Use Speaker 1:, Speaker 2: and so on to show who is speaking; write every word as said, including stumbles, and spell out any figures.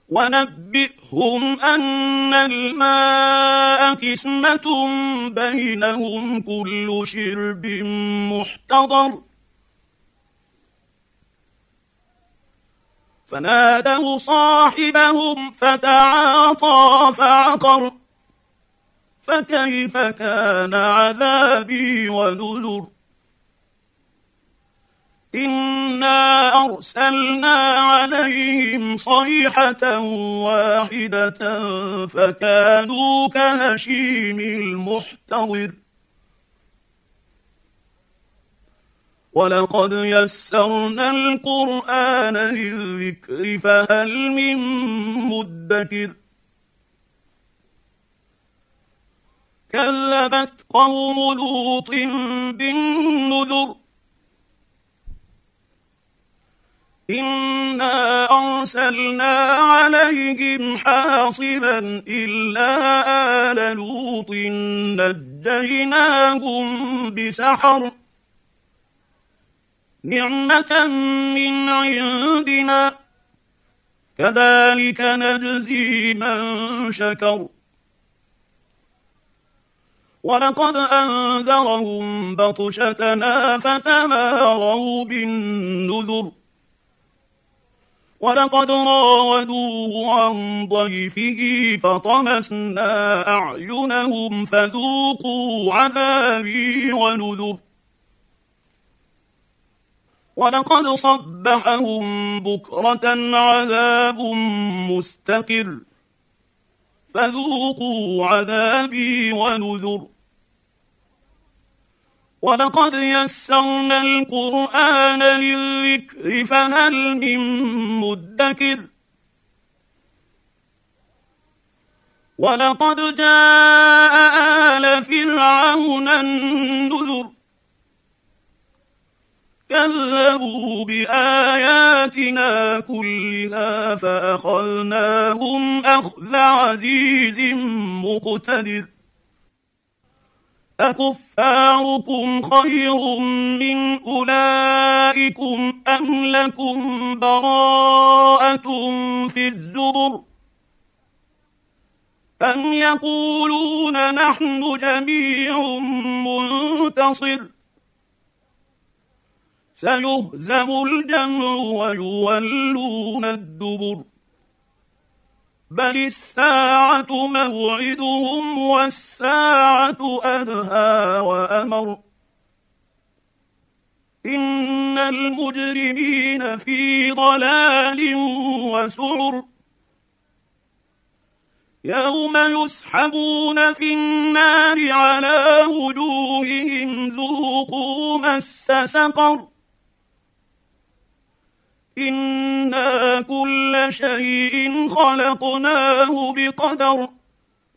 Speaker 1: ونبئهم أن الماء قسمة بينهم كل شرب محتضر فنادوا صاحبهم فتعاطى فعقر فكيف كان عذابي ونذر إنا أرسلنا عليهم صيحة واحدة فكانوا كهشيم المحتضر ولقد يسرنا القرآن للذكر فهل من مدكر كذبت قوم لوط بالنذر إنا أرسلنا عليهم حاصبا إلا آل لوط نجيناهم بسحر نعمة من عندنا كذلك نجزي من شكر ولقد أنذرهم بطشتنا فتماروا بالنذر ولقد راودوه عن ضيفه فطمسنا أعينهم فذوقوا عذابي ونذر ولقد صبحهم بكرة عذاب مستقر فذوقوا عذابي ونذر ولقد يسرنا القرآن للذكر فهل من مدكر ولقد جاء آل فرعون النذر كذبوا بآياتنا كلها فأخذناهم أخذ عزيز مقتدر أكفاركم خير من أولئكم أم لكم براءة في الزبر أم يقولون نحن جميع منتصر سيهزم الجمع ويولون الدبر بل الساعة موعدهم والساعة أدهى وأمر إن المجرمين في ضلال وسعر يوم يسحبون في النار على وجوههم ذوقوا مس سقر إنا كل شيء خلقناه بقدر